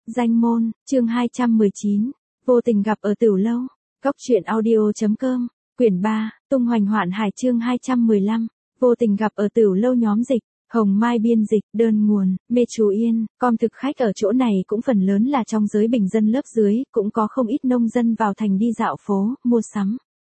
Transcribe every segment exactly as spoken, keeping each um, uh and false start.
Danh môn, chương hai trăm mười chín, vô tình gặp ở Tửu Lâu, Cốc truyện audio.com, quyển ba, tung hoành hoạn hải chương hai trăm mười lăm, vô tình gặp ở Tửu Lâu nhóm dịch, Hồng Mai biên dịch, đơn nguồn, Mê Chú Yên, com thực khách ở chỗ này cũng phần lớn là trong giới bình dân lớp dưới, cũng có không ít nông dân vào thành đi dạo phố, mua sắm.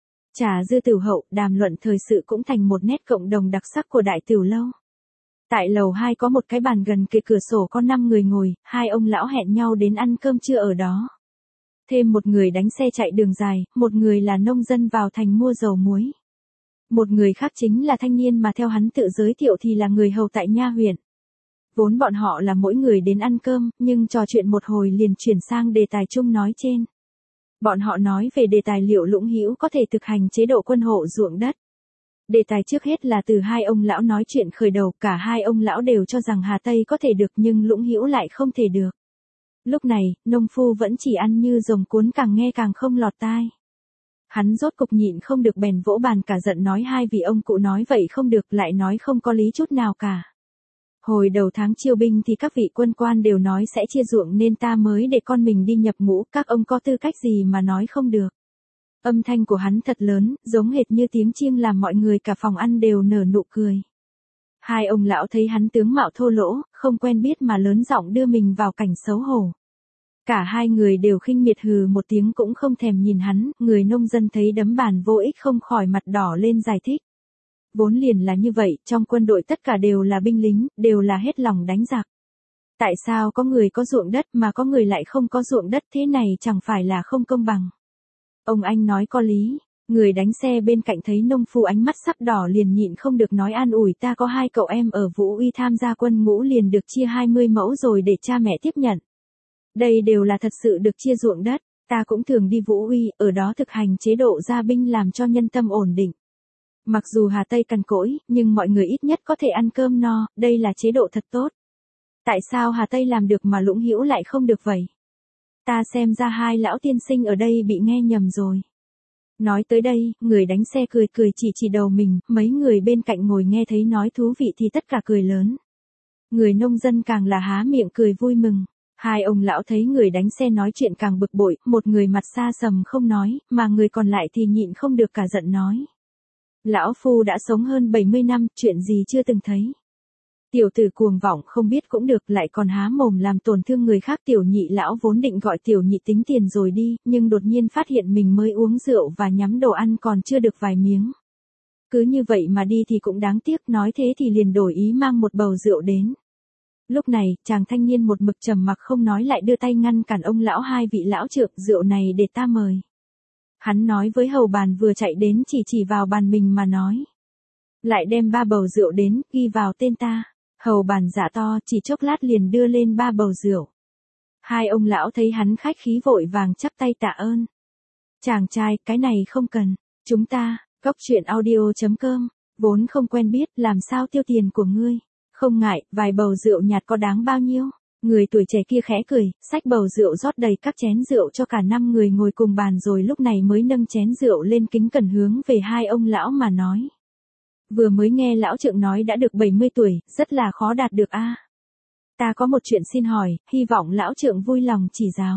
Trà dư tửu hậu, đàm luận thời sự cũng thành một nét cộng đồng đặc sắc của đại Tửu Lâu. Tại lầu hai có một cái bàn gần kề cửa sổ có năm người ngồi, hai ông lão hẹn nhau đến ăn cơm trưa ở đó. Thêm một người đánh xe chạy đường dài, một người là nông dân vào thành mua dầu muối. Một người khác chính là thanh niên mà theo hắn tự giới thiệu thì là người hầu tại nha huyện. Vốn bọn họ là mỗi người đến ăn cơm, nhưng trò chuyện một hồi liền chuyển sang đề tài chung nói trên. Bọn họ nói về đề tài liệu Lũng Hữu có thể thực hành chế độ quân hộ ruộng đất. Đề tài trước hết là từ hai ông lão nói chuyện khởi đầu, cả hai ông lão đều cho rằng Hà Tây có thể được nhưng Lũng Hữu lại không thể được. Lúc này, nông phu vẫn chỉ ăn như rồng cuốn, càng nghe càng không lọt tai. Hắn rốt cục nhịn không được bèn vỗ bàn cả giận nói hai vị ông cụ nói vậy không được, lại nói không có lý chút nào cả. Hồi đầu tháng chiêu binh thì các vị quân quan đều nói sẽ chia ruộng nên ta mới để con mình đi nhập ngũ, các ông có tư cách gì mà nói không được. Âm thanh của hắn thật lớn, giống hệt như tiếng chiêng làm mọi người cả phòng ăn đều nở nụ cười. Hai ông lão thấy hắn tướng mạo thô lỗ, không quen biết mà lớn giọng đưa mình vào cảnh xấu hổ. Cả hai người đều khinh miệt hừ một tiếng cũng không thèm nhìn hắn, người nông dân thấy đấm bàn vô ích không khỏi mặt đỏ lên giải thích. Vốn liền là như vậy, trong quân đội tất cả đều là binh lính, đều là hết lòng đánh giặc. Tại sao có người có ruộng đất mà có người lại không có ruộng đất, thế này chẳng phải là không công bằng. Ông anh nói có lý, người đánh xe bên cạnh thấy nông phu ánh mắt sắp đỏ liền nhịn không được nói an ủi, ta có hai cậu em ở Vũ Uy tham gia quân ngũ liền được chia hai mươi mẫu rồi để cha mẹ tiếp nhận. Đây đều là thật sự được chia ruộng đất, ta cũng thường đi Vũ Uy, ở đó thực hành chế độ gia binh làm cho nhân tâm ổn định. Mặc dù Hà Tây cằn cỗi, nhưng mọi người ít nhất có thể ăn cơm no, đây là chế độ thật tốt. Tại sao Hà Tây làm được mà Lũng Hữu lại không được vậy? Ta xem ra hai lão tiên sinh ở đây bị nghe nhầm rồi. Nói tới đây, người đánh xe cười cười chỉ chỉ đầu mình, mấy người bên cạnh ngồi nghe thấy nói thú vị thì tất cả cười lớn. Người nông dân càng là há miệng cười vui mừng. Hai ông lão thấy người đánh xe nói chuyện càng bực bội, một người mặt xa sầm không nói, mà người còn lại thì nhịn không được cả giận nói. Lão phu đã sống hơn bảy mươi năm, chuyện gì chưa từng thấy. Tiểu tử cuồng vọng không biết cũng được, lại còn há mồm làm tổn thương người khác. Tiểu nhị lão vốn định gọi tiểu nhị tính tiền rồi đi, nhưng đột nhiên phát hiện mình mới uống rượu và nhắm đồ ăn còn chưa được vài miếng. Cứ như vậy mà đi thì cũng đáng tiếc, nói thế thì liền đổi ý mang một bầu rượu đến. Lúc này, chàng thanh niên một mực trầm mặc không nói lại đưa tay ngăn cản ông lão, hai vị lão trượng, rượu này để ta mời. Hắn nói với hầu bàn vừa chạy đến chỉ chỉ vào bàn mình mà nói. Lại đem ba bầu rượu đến, ghi vào tên ta. Hầu bàn dạ to, chỉ chốc lát liền đưa lên ba bầu rượu. Hai ông lão thấy hắn khách khí vội vàng chắp tay tạ ơn. Chàng trai, cái này không cần. Chúng ta, Cốc truyện audio.com, vốn không quen biết, làm sao tiêu tiền của ngươi. Không ngại, vài bầu rượu nhạt có đáng bao nhiêu. Người tuổi trẻ kia khẽ cười, xách bầu rượu rót đầy các chén rượu cho cả năm người ngồi cùng bàn, rồi lúc này mới nâng chén rượu lên kính cẩn hướng về hai ông lão mà nói. Vừa mới nghe lão trượng nói đã được bảy mươi tuổi, rất là khó đạt được a. Ta có một chuyện xin hỏi, hy vọng lão trượng vui lòng chỉ giáo.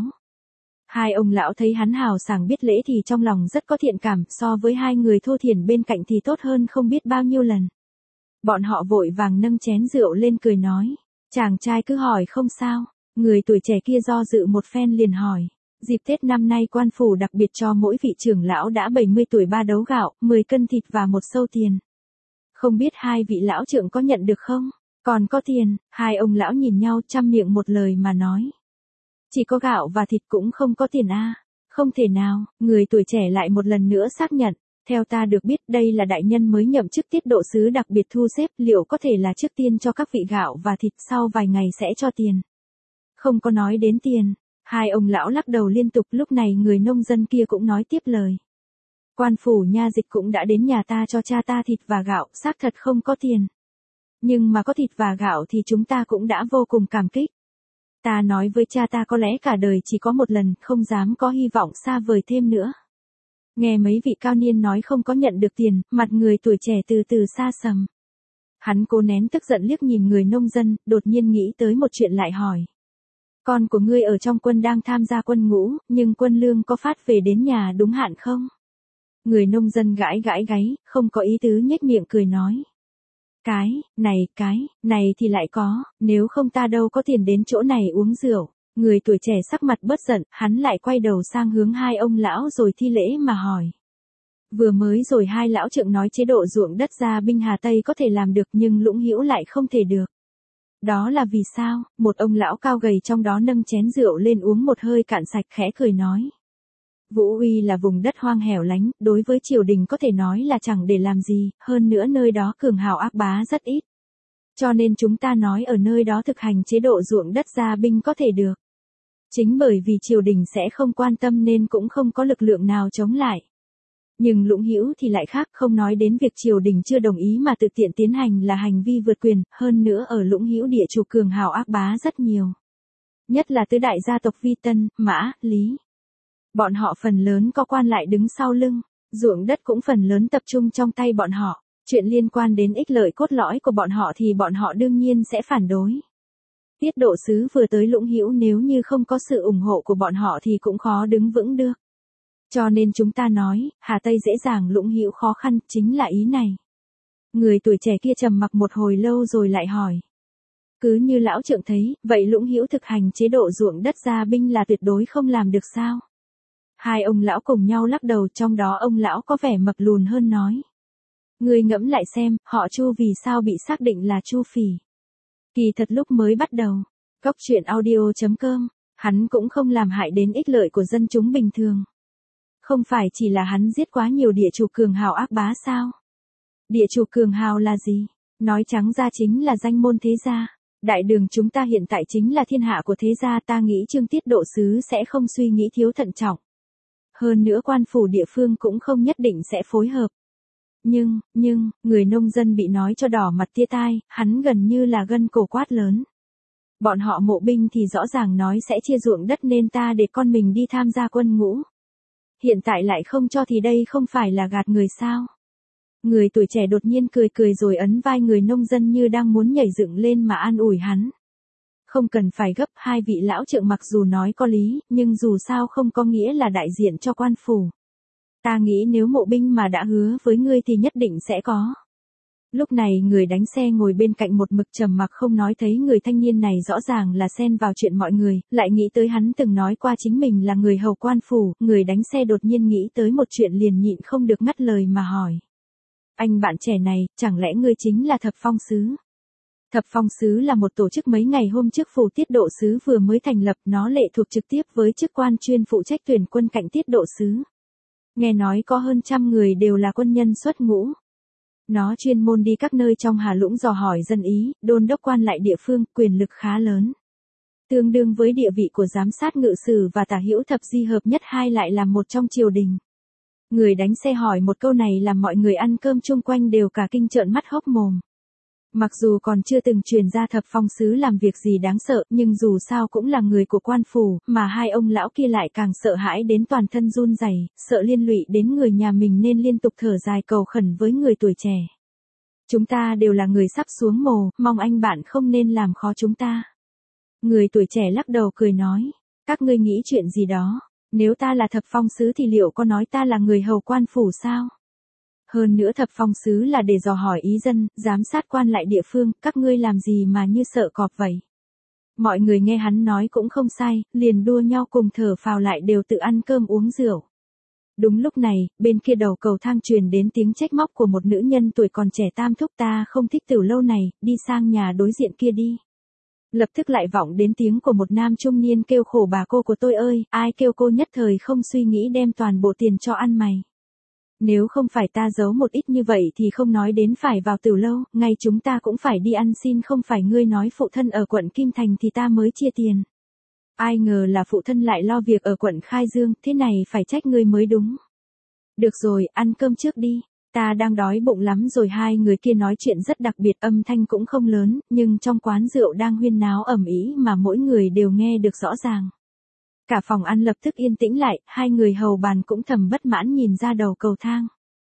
Hai ông lão thấy hắn hào sảng biết lễ thì trong lòng rất có thiện cảm, so với hai người thô thiển bên cạnh thì tốt hơn không biết bao nhiêu lần. Bọn họ vội vàng nâng chén rượu lên cười nói, chàng trai cứ hỏi không sao. Người tuổi trẻ kia do dự một phen liền hỏi, dịp Tết năm nay quan phủ đặc biệt cho mỗi vị trưởng lão đã bảy mươi tuổi ba đấu gạo, mười cân thịt và một sâu tiền. Không biết hai vị lão trưởng có nhận được không? Còn có tiền, hai ông lão nhìn nhau chăm miệng một lời mà nói. Chỉ có gạo và thịt cũng không có tiền a. Không thể nào, người tuổi trẻ lại một lần nữa xác nhận. Theo ta được biết đây là đại nhân mới nhậm chức tiết độ sứ đặc biệt thu xếp, liệu có thể là trước tiên cho các vị gạo và thịt, sau vài ngày sẽ cho tiền. Không có nói đến tiền, hai ông lão lắc đầu liên tục. Lúc này người nông dân kia cũng nói tiếp lời. Quan phủ nha dịch cũng đã đến nhà ta cho cha ta thịt và gạo, xác thật không có tiền. Nhưng mà có thịt và gạo thì chúng ta cũng đã vô cùng cảm kích. Ta nói với cha ta có lẽ cả đời chỉ có một lần, không dám có hy vọng xa vời thêm nữa. Nghe mấy vị cao niên nói không có nhận được tiền, mặt người tuổi trẻ từ từ xa sầm. Hắn cố nén tức giận liếc nhìn người nông dân, đột nhiên nghĩ tới một chuyện lại hỏi. Con của ngươi ở trong quân đang tham gia quân ngũ, nhưng quân lương có phát về đến nhà đúng hạn không? Người nông dân gãi gãi gáy, không có ý tứ nhếch miệng cười nói. Cái, này, cái, này thì lại có, nếu không ta đâu có tiền đến chỗ này uống rượu. Người tuổi trẻ sắc mặt bớt giận, hắn lại quay đầu sang hướng hai ông lão rồi thi lễ mà hỏi. Vừa mới rồi hai lão trượng nói chế độ ruộng đất gia binh Hà Tây có thể làm được nhưng Lũng Hữu lại không thể được. Đó là vì sao? Một ông lão cao gầy trong đó nâng chén rượu lên uống một hơi cạn sạch khẽ cười nói. Vũ Uy là vùng đất hoang hẻo lánh, đối với triều đình có thể nói là chẳng để làm gì, hơn nữa nơi đó cường hào ác bá rất ít. Cho nên chúng ta nói ở nơi đó thực hành chế độ ruộng đất gia binh có thể được. Chính bởi vì triều đình sẽ không quan tâm nên cũng không có lực lượng nào chống lại. Nhưng Lũng Hữu thì lại khác, không nói đến việc triều đình chưa đồng ý mà tự tiện tiến hành là hành vi vượt quyền, hơn nữa ở Lũng Hữu địa chủ cường hào ác bá rất nhiều. Nhất là tứ đại gia tộc Vi Tân, Mã, Lý. Bọn họ phần lớn có quan lại đứng sau lưng, ruộng đất cũng phần lớn tập trung trong tay bọn họ, chuyện liên quan đến ích lợi cốt lõi của bọn họ thì bọn họ đương nhiên sẽ phản đối. Tiết độ sứ vừa tới Lũng Hữu nếu như không có sự ủng hộ của bọn họ thì cũng khó đứng vững được. Cho nên chúng ta nói, Hà Tây dễ dàng Lũng Hữu khó khăn, chính là ý này. Người tuổi trẻ kia trầm mặc một hồi lâu rồi lại hỏi. Cứ như lão trượng thấy, vậy Lũng Hữu thực hành chế độ ruộng đất gia binh là tuyệt đối không làm được sao? Hai ông lão cùng nhau lắc đầu, trong đó ông lão có vẻ mập lùn hơn nói. Người ngẫm lại xem, họ Chu vì sao bị xác định là Chu Phỉ. Kỳ thật lúc mới bắt đầu, Góc truyện audio chấm com, hắn cũng không làm hại đến ích lợi của dân chúng bình thường. Không phải chỉ là hắn giết quá nhiều địa chủ cường hào ác bá sao? Địa chủ cường hào là gì? Nói trắng ra chính là danh môn thế gia. Đại đường chúng ta hiện tại chính là thiên hạ của thế gia, ta nghĩ Trương Tiết độ sứ sẽ không suy nghĩ thiếu thận trọng. Hơn nữa quan phủ địa phương cũng không nhất định sẽ phối hợp. Nhưng, nhưng, người nông dân bị nói cho đỏ mặt tia tai, hắn gần như là gân cổ quát lớn. Bọn họ mộ binh thì rõ ràng nói sẽ chia ruộng đất nên ta để con mình đi tham gia quân ngũ. Hiện tại lại không cho thì đây không phải là gạt người sao? Người tuổi trẻ đột nhiên cười cười rồi ấn vai người nông dân như đang muốn nhảy dựng lên mà an ủi hắn. Không cần phải gấp, hai vị lão trượng mặc dù nói có lý, nhưng dù sao không có nghĩa là đại diện cho quan phủ. Ta nghĩ nếu mộ binh mà đã hứa với ngươi thì nhất định sẽ có. Lúc này người đánh xe ngồi bên cạnh một mực trầm mặc không nói thấy người thanh niên này rõ ràng là xen vào chuyện mọi người, lại nghĩ tới hắn từng nói qua chính mình là người hầu quan phủ, người đánh xe đột nhiên nghĩ tới một chuyện liền nhịn không được ngắt lời mà hỏi. Anh bạn trẻ này, chẳng lẽ ngươi chính là Thập Phong Sứ? Thập Phong Sứ là một tổ chức mấy ngày hôm trước phủ Tiết độ sứ vừa mới thành lập, nó lệ thuộc trực tiếp với chức quan chuyên phụ trách tuyển quân cạnh Tiết độ sứ. Nghe nói có hơn trăm người đều là quân nhân xuất ngũ. Nó chuyên môn đi các nơi trong Hà Lũng dò hỏi dân ý, đôn đốc quan lại địa phương, quyền lực khá lớn. Tương đương với địa vị của giám sát ngự sử và tả hữu thập di hợp nhất hai lại là một trong triều đình. Người đánh xe hỏi một câu này làm mọi người ăn cơm chung quanh đều cả kinh trợn mắt hốc mồm. Mặc dù còn chưa từng truyền ra Thập Phong Sứ làm việc gì đáng sợ, nhưng dù sao cũng là người của quan phủ, mà hai ông lão kia lại càng sợ hãi đến toàn thân run rẩy, sợ liên lụy đến người nhà mình nên liên tục thở dài cầu khẩn với người tuổi trẻ. Chúng ta đều là người sắp xuống mồ, mong anh bạn không nên làm khó chúng ta. Người tuổi trẻ lắc đầu cười nói, các ngươi nghĩ chuyện gì đó, nếu ta là Thập Phong Sứ thì liệu có nói ta là người hầu quan phủ sao? Hơn nữa Thập Phong Sứ là để dò hỏi ý dân, giám sát quan lại địa phương, các ngươi làm gì mà như sợ cọp vậy. Mọi người nghe hắn nói cũng không sai, liền đua nhau cùng thở phào lại đều tự ăn cơm uống rượu. Đúng lúc này, bên kia đầu cầu thang truyền đến tiếng trách móc của một nữ nhân tuổi còn trẻ, tam thúc ta không thích tiểu lâu này, đi sang nhà đối diện kia đi. Lập tức lại vọng đến tiếng của một nam trung niên kêu khổ bà cô của tôi ơi, ai kêu cô nhất thời không suy nghĩ đem toàn bộ tiền cho ăn mày. Nếu không phải ta giấu một ít như vậy thì không nói đến phải vào tiểu lâu, ngay chúng ta cũng phải đi ăn xin, không phải ngươi nói phụ thân ở quận Kim Thành thì ta mới chia tiền. Ai ngờ là phụ thân lại lo việc ở quận Khai Dương, thế này phải trách ngươi mới đúng. Được rồi, ăn cơm trước đi, ta đang đói bụng lắm rồi. Hai người kia nói chuyện rất đặc biệt, âm thanh cũng không lớn, nhưng trong quán rượu đang huyên náo ầm ĩ mà mỗi người đều nghe được rõ ràng. Cả phòng ăn lập tức yên tĩnh lại, hai người hầu bàn cũng thầm bất mãn nhìn ra đầu cầu thang.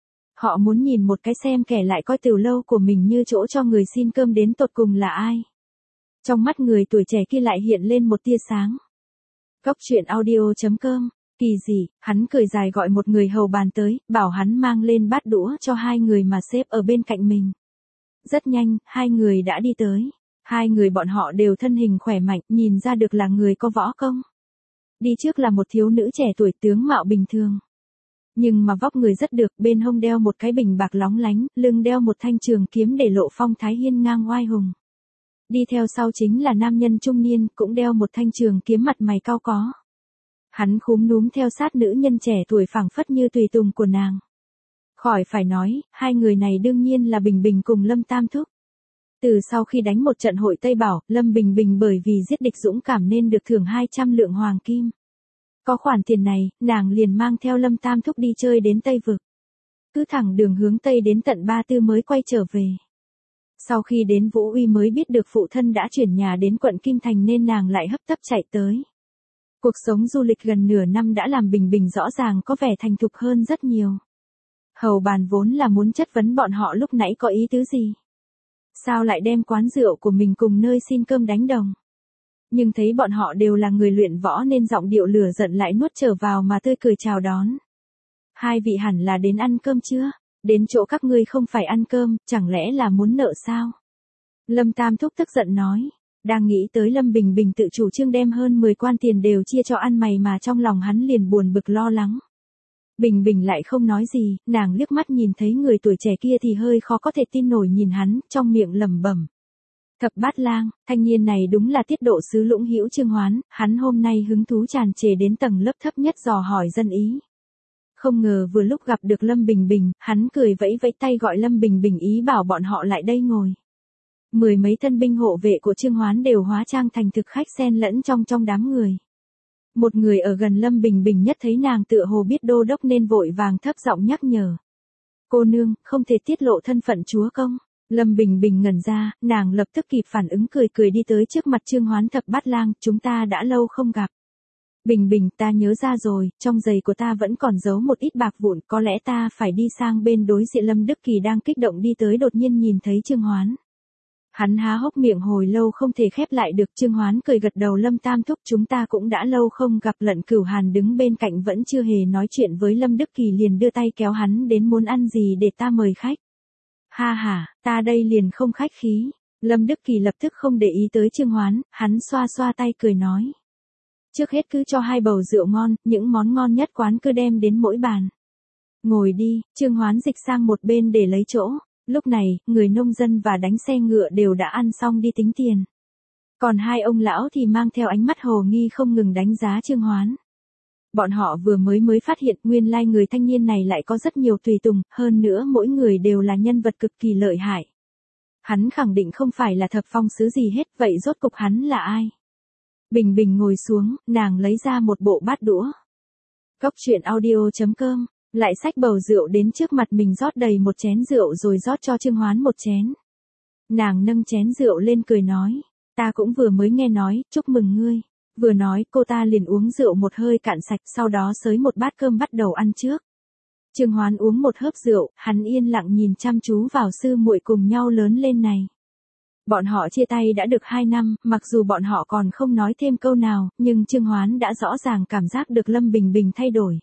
Họ muốn nhìn một cái xem kẻ lại coi tiểu lâu của mình như chỗ cho người xin cơm đến tột cùng là ai. Trong mắt người tuổi trẻ kia lại hiện lên một tia sáng. Cốc truyện audio.com, kỳ gì, hắn cười dài gọi một người hầu bàn tới, bảo hắn mang lên bát đũa cho hai người mà xếp ở bên cạnh mình. Rất nhanh, hai người đã đi tới. Hai người bọn họ đều thân hình khỏe mạnh, nhìn ra được là người có võ công. Đi trước là một thiếu nữ trẻ tuổi tướng mạo bình thường. Nhưng mà vóc người rất được, bên hông đeo một cái bình bạc lóng lánh, lưng đeo một thanh trường kiếm để lộ phong thái hiên ngang oai hùng. Đi theo sau chính là nam nhân trung niên, cũng đeo một thanh trường kiếm mặt mày cao có. Hắn khúm núm theo sát nữ nhân trẻ tuổi phảng phất như tùy tùng của nàng. Khỏi phải nói, hai người này đương nhiên là Bình Bình cùng Lâm Tam Thúc. Từ sau khi đánh một trận hội Tây Bảo, Lâm Bình Bình bởi vì giết địch dũng cảm nên được thưởng hai trăm lượng hoàng kim. Có khoản tiền này, nàng liền mang theo Lâm Tam Thúc đi chơi đến Tây Vực. Cứ thẳng đường hướng Tây đến tận Ba Tư mới quay trở về. Sau khi đến Vũ Uy mới biết được phụ thân đã chuyển nhà đến quận Kim Thành nên nàng lại hấp tấp chạy tới. Cuộc sống du lịch gần nửa năm đã làm Bình Bình rõ ràng có vẻ thành thục hơn rất nhiều. Hầu bàn vốn là muốn chất vấn bọn họ lúc nãy có ý tứ gì. Sao lại đem quán rượu của mình cùng nơi xin cơm đánh đồng. Nhưng thấy bọn họ đều là người luyện võ nên giọng điệu lửa giận lại nuốt trở vào mà tươi cười chào đón. Hai vị hẳn là đến ăn cơm chưa? Đến chỗ các ngươi không phải ăn cơm, chẳng lẽ là muốn nợ sao? Lâm Tam Thúc tức giận nói. Đang nghĩ tới Lâm Bình Bình tự chủ trương đem hơn mười quan tiền đều chia cho ăn mày mà trong lòng hắn liền buồn bực lo lắng. Bình Bình lại không nói gì, nàng liếc mắt nhìn thấy người tuổi trẻ kia thì hơi khó có thể tin nổi nhìn hắn, trong miệng lẩm bẩm. Thập Bát Lang, thanh niên này đúng là tiết độ sứ Lũng Hữu Trương Hoán, hắn hôm nay hứng thú tràn trề đến tầng lớp thấp nhất dò hỏi dân ý. Không ngờ vừa lúc gặp được Lâm Bình Bình, hắn cười vẫy vẫy tay gọi Lâm Bình Bình ý bảo bọn họ lại đây ngồi. Mười mấy thân binh hộ vệ của Trương Hoán đều hóa trang thành thực khách xen lẫn trong trong đám người. Một người ở gần Lâm Bình Bình nhất thấy nàng tựa hồ biết đô đốc nên vội vàng thấp giọng nhắc nhở. Cô nương, không thể tiết lộ thân phận chúa công. Lâm Bình Bình ngẩn ra, nàng lập tức kịp phản ứng cười cười đi tới trước mặt Trương Hoán. Thập Bát Lang, chúng ta đã lâu không gặp. Bình Bình, ta nhớ ra rồi, trong giày của ta vẫn còn giấu một ít bạc vụn, có lẽ ta phải đi sang bên đối diện. Lâm Đức Kỳ đang kích động đi tới đột nhiên nhìn thấy Trương Hoán. Hắn há hốc miệng hồi lâu không thể khép lại được. Trương Hoán cười gật đầu. Lâm Tam Thúc, chúng ta cũng đã lâu không gặp. Lận Cửu Hàn đứng bên cạnh vẫn chưa hề nói chuyện với Lâm Đức Kỳ liền đưa tay kéo hắn đến muốn ăn gì để ta mời khách. Ha ha, ta đây liền không khách khí. Lâm Đức Kỳ lập tức không để ý tới Trương Hoán, hắn xoa xoa tay cười nói. Trước hết cứ cho hai bầu rượu ngon, những món ngon nhất quán cứ đem đến mỗi bàn. Ngồi đi, Trương Hoán dịch sang một bên để lấy chỗ. Lúc này, người nông dân và đánh xe ngựa đều đã ăn xong đi tính tiền. Còn hai ông lão thì mang theo ánh mắt hồ nghi không ngừng đánh giá Trương Hoán. Bọn họ vừa mới mới phát hiện nguyên lai người thanh niên này lại có rất nhiều tùy tùng, hơn nữa mỗi người đều là nhân vật cực kỳ lợi hại. Hắn khẳng định không phải là thập phong sứ gì hết, vậy rốt cục hắn là ai? Bình Bình ngồi xuống, nàng lấy ra một bộ bát đũa. Cốc truyện audio.com, lại xách bầu rượu đến trước mặt mình rót đầy một chén rượu rồi rót cho Trương Hoán một chén. Nàng nâng chén rượu lên cười nói, ta cũng vừa mới nghe nói, chúc mừng ngươi. Vừa nói cô ta liền uống rượu một hơi cạn sạch, sau đó xới một bát cơm bắt đầu ăn trước. Trương Hoán uống một hớp rượu, hắn yên lặng nhìn chăm chú vào sư muội cùng nhau lớn lên này. Bọn họ chia tay đã được hai năm, mặc dù bọn họ còn không nói thêm câu nào, nhưng Trương Hoán đã rõ ràng cảm giác được Lâm Bình Bình thay đổi.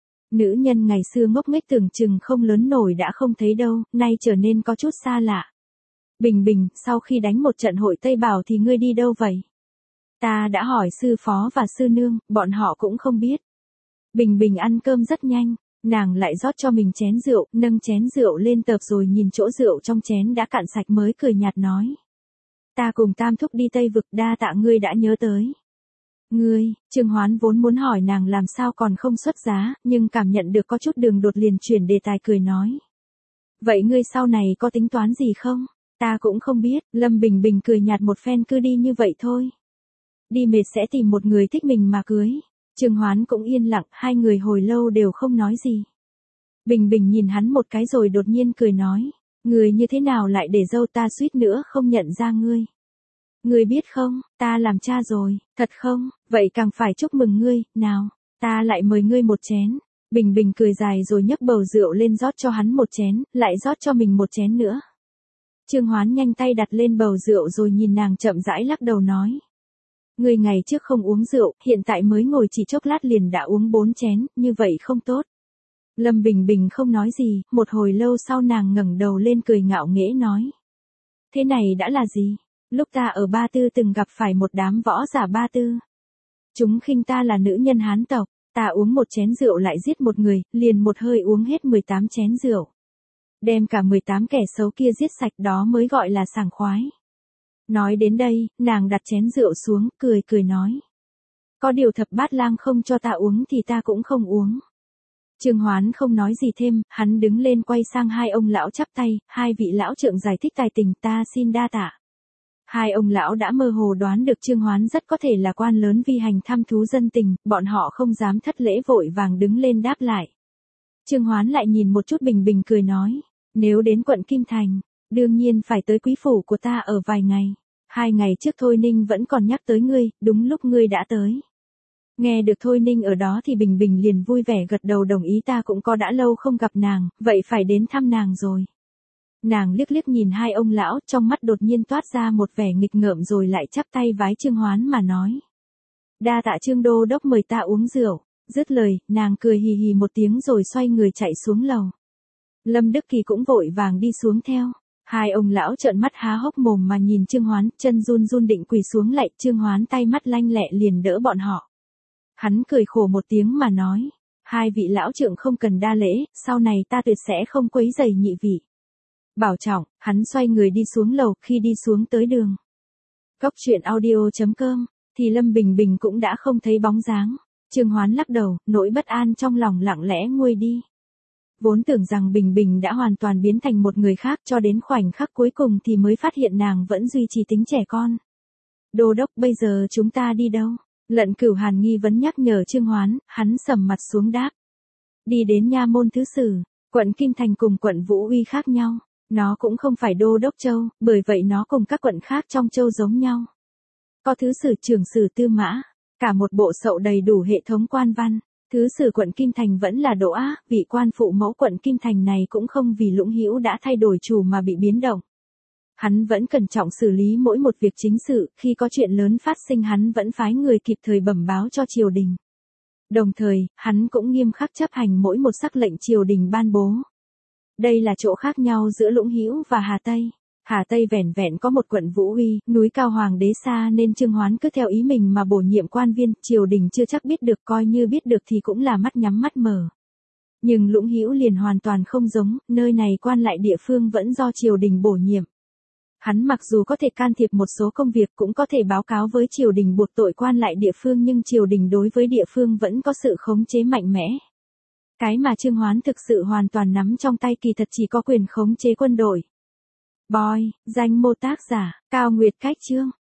Nữ nhân ngày xưa ngốc nghếch tưởng chừng không lớn nổi đã không thấy đâu, nay trở nên có chút xa lạ. Bình Bình, sau khi đánh một trận hội Tây Bảo thì ngươi đi đâu vậy? Ta đã hỏi sư phó và sư nương, bọn họ cũng không biết. Bình Bình ăn cơm rất nhanh, nàng lại rót cho mình chén rượu, nâng chén rượu lên tập rồi nhìn chỗ rượu trong chén đã cạn sạch mới cười nhạt nói. Ta cùng Tam Thúc đi Tây Vực, đa tạ ngươi đã nhớ tới. Ngươi, Trương Hoán vốn muốn hỏi nàng làm sao còn không xuất giá, nhưng cảm nhận được có chút đường đột liền chuyển đề tài cười nói. Vậy ngươi sau này có tính toán gì không? Ta cũng không biết, Lâm Bình Bình cười nhạt một phen, cứ đi như vậy thôi. Đi mệt sẽ tìm một người thích mình mà cưới. Trương Hoán cũng yên lặng, hai người hồi lâu đều không nói gì. Bình Bình nhìn hắn một cái rồi đột nhiên cười nói, người như thế nào lại để dâu, ta suýt nữa không nhận ra ngươi. Ngươi biết không, ta làm cha rồi, thật không, vậy càng phải chúc mừng ngươi, nào, ta lại mời ngươi một chén. Bình Bình cười dài rồi nhấc bầu rượu lên rót cho hắn một chén, lại rót cho mình một chén nữa. Trương Hoán nhanh tay đặt lên bầu rượu rồi nhìn nàng chậm rãi lắc đầu nói. Người ngày trước không uống rượu, hiện tại mới ngồi chỉ chốc lát liền đã uống bốn chén, như vậy không tốt. Lâm Bình Bình không nói gì, một hồi lâu sau nàng ngẩng đầu lên cười ngạo nghễ nói. Thế này đã là gì? Lúc ta ở Ba Tư từng gặp phải một đám võ giả Ba Tư. Chúng khinh ta là nữ nhân Hán tộc, ta uống một chén rượu lại giết một người, liền một hơi uống hết mười tám chén rượu. Đem cả mười tám kẻ xấu kia giết sạch đó mới gọi là sảng khoái. Nói đến đây, nàng đặt chén rượu xuống, cười cười nói. Có điều Thập Bát Lang không cho ta uống thì ta cũng không uống. Trương Hoán không nói gì thêm, hắn đứng lên quay sang hai ông lão chắp tay, hai vị lão trượng giải thích tài tình, ta xin đa tạ. Hai ông lão đã mơ hồ đoán được Trương Hoán rất có thể là quan lớn vi hành thăm thú dân tình, bọn họ không dám thất lễ vội vàng đứng lên đáp lại. Trương Hoán lại nhìn một chút Bình Bình cười nói, nếu đến quận Kim Thành, đương nhiên phải tới quý phủ của ta ở vài ngày. Hai ngày trước Thôi Ninh vẫn còn nhắc tới ngươi, đúng lúc ngươi đã tới. Nghe được Thôi Ninh ở đó thì Bình Bình liền vui vẻ gật đầu đồng ý, ta cũng có đã lâu không gặp nàng, vậy phải đến thăm nàng rồi. Nàng liếc liếc nhìn hai ông lão, trong mắt đột nhiên toát ra một vẻ nghịch ngợm rồi lại chắp tay vái Trương Hoán mà nói. Đa tạ Trương Đô Đốc mời ta uống rượu, dứt lời, nàng cười hì hì một tiếng rồi xoay người chạy xuống lầu. Lâm Đức Kỳ cũng vội vàng đi xuống theo. Hai ông lão trợn mắt há hốc mồm mà nhìn Trương Hoán, chân run run định quỳ xuống lạy, Trương Hoán tay mắt lanh lẹ liền đỡ bọn họ. Hắn cười khổ một tiếng mà nói, hai vị lão trượng không cần đa lễ, sau này ta tuyệt sẽ không quấy rầy nhị vị. Bảo trọng, hắn xoay người đi xuống lầu, khi đi xuống tới đường Cốc truyện audio chấm com, thì Lâm Bình Bình cũng đã không thấy bóng dáng. Trương Hoán lắc đầu, nỗi bất an trong lòng lặng lẽ nguôi đi. Vốn tưởng rằng Bình Bình đã hoàn toàn biến thành một người khác, cho đến khoảnh khắc cuối cùng thì mới phát hiện nàng vẫn duy trì tính trẻ con. Đô đốc, bây giờ chúng ta đi đâu? Lận Cửu Hàn nghi vấn nhắc nhở Trương Hoán, hắn sầm mặt xuống đáp. Đi đến nha môn thứ sử, quận Kim Thành cùng quận Vũ Uy khác nhau. Nó cũng không phải đô đốc châu, bởi vậy nó cùng các quận khác trong châu giống nhau. Có thứ sử trưởng sử tư mã, cả một bộ sậu đầy đủ hệ thống quan văn. Thứ sử quận Kim Thành vẫn là Đỗ Á, vị quan phụ mẫu quận Kim Thành này cũng không vì Lũng Hữu đã thay đổi chủ mà bị biến động. Hắn vẫn cẩn trọng xử lý mỗi một việc chính sự, khi có chuyện lớn phát sinh hắn vẫn phái người kịp thời bẩm báo cho triều đình. Đồng thời, hắn cũng nghiêm khắc chấp hành mỗi một sắc lệnh triều đình ban bố. Đây là chỗ khác nhau giữa Lũng Hữu và Hà Tây. Hà Tây vẻn vẹn có một quận Vũ Uy, núi cao hoàng đế xa nên Trương Hoán cứ theo ý mình mà bổ nhiệm quan viên, triều đình chưa chắc biết được, coi như biết được thì cũng là mắt nhắm mắt mở. Nhưng Lũng Hữu liền hoàn toàn không giống, nơi này quan lại địa phương vẫn do triều đình bổ nhiệm. Hắn mặc dù có thể can thiệp một số công việc, cũng có thể báo cáo với triều đình buộc tội quan lại địa phương, nhưng triều đình đối với địa phương vẫn có sự khống chế mạnh mẽ. Cái mà Trương Hoán thực sự hoàn toàn nắm trong tay kỳ thật chỉ có quyền khống chế quân đội. Boy, danh mô tác giả, Cao Nguyệt Cách Chương.